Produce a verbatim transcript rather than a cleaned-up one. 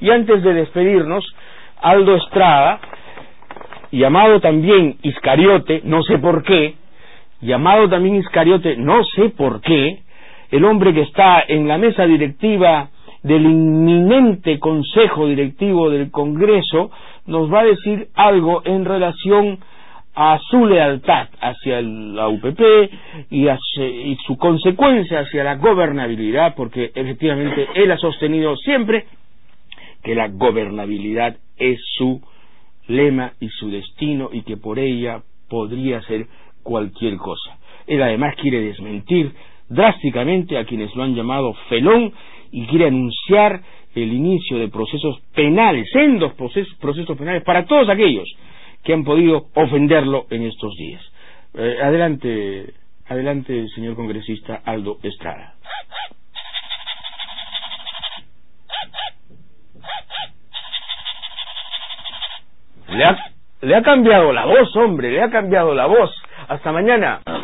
Y antes de despedirnos, Aldo Estrada, llamado también Iscariote, no sé por qué, llamado también Iscariote, no sé por qué, el hombre que está en la mesa directiva del inminente Consejo Directivo del Congreso, nos va a decir algo en relación a su lealtad hacia la U P P y, hacia, y su consecuencia hacia la gobernabilidad, porque efectivamente él ha sostenido siempre que la gobernabilidad es su lema y su destino y que por ella podría ser cualquier cosa. Él además quiere desmentir drásticamente a quienes lo han llamado felón y quiere anunciar el inicio de procesos penales, sendos procesos, procesos penales para todos aquellos que han podido ofenderlo en estos días. Eh, adelante, adelante, señor congresista Aldo Estrada. Le ha, le ha cambiado la voz, hombre, le ha cambiado la voz. Hasta mañana.